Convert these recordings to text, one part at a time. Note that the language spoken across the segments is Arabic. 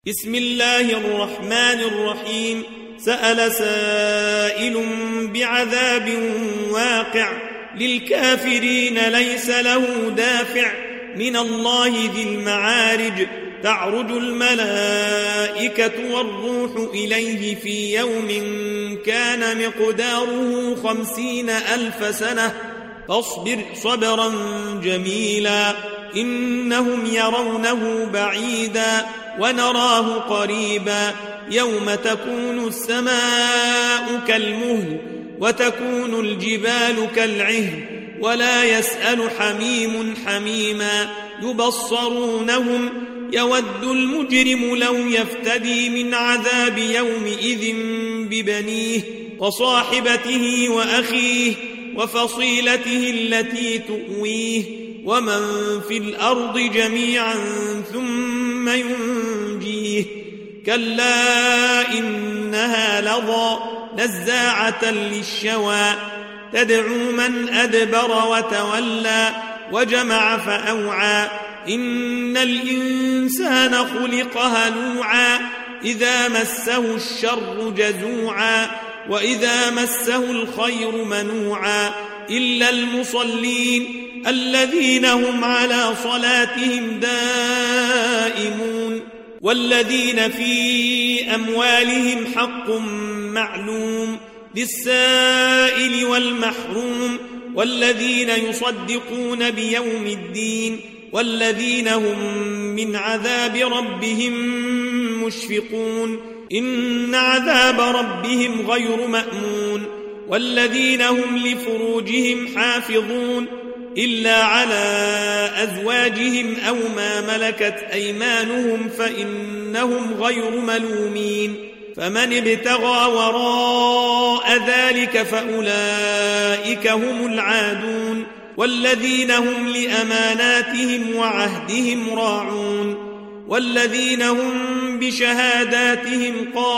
بسم الله الرحمن الرحيم. سأل سائل بعذاب واقع للكافرين ليس له دافع من الله ذي المعارج. تعرج الملائكة والروح إليه في يوم كان مقداره 50,000 سنة فاصبر صبرا جميلا إنهم يرونه بعيدا ونراه قريبا. يوم تكون السماء كالمهل وتكون الجبال كالعهن ولا يسأل حميم حميما. يبصرونهم يود المجرم لو يفتدي من عذاب يومئذ ببنيه وصاحبته وأخيه وفصيلته التي تؤويه ومن في الأرض جميعا ثم ينجيه. كلا إنها لظى نزاعة للشوى تدعو من أدبر وتولى وجمع فأوعى. إن الإنسان خلق هلوعا إذا مسه الشر جزوعا وإذا مسه الخير منوعا إلا المصلين الذين هم على صلاتهم دائمون والذين في أموالهم حق معلوم للسائل والمحروم والذين يصدقون بيوم الدين والذين هم من عذاب ربهم مشفقون. إن عذاب ربهم غير مأمون. والذين هم لفروجهم حافظون إلا على أزواجهم أو ما ملكت أيمانهم فإنهم غير ملومين. فمن ابتغى وراء ذلك فأولئك هم العادون. والذين هم لأماناتهم وعهدهم راعون والذين هم بشهاداتهم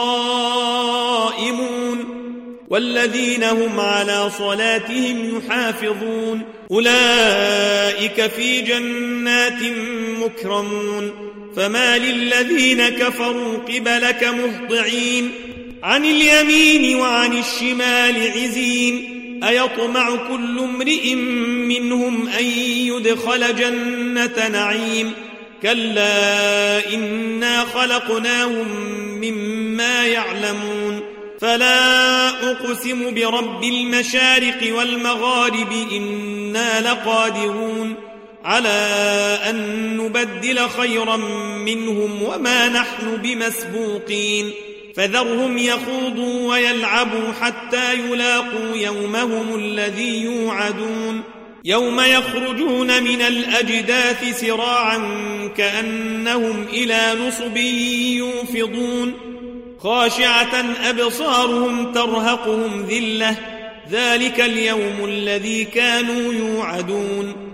قائمون والذين هم على صلاتهم يحافظون. أولئك في جنات مكرمون. فما للذين كفروا قبلك مهطعين عن اليمين وعن الشمال عزين. أيطمع كل امرئ منهم أن يدخل جنة نعيم كلا إنا خلقناهم مما يعلمون. فلا أقسم برب المشارق والمغارب إنا لقادرون على أن نبدل خيرا منهم وما نحن بمسبوقين. فذرهم يخوضوا ويلعبوا حتى يلاقوا يومهم الذي يوعدون. يوم يخرجون من الأجداث سراعا كأنهم إلى نصب يوفضون خاشعة أبصارهم ترهقهم ذلة ذلك اليوم الذي كانوا يوعدون.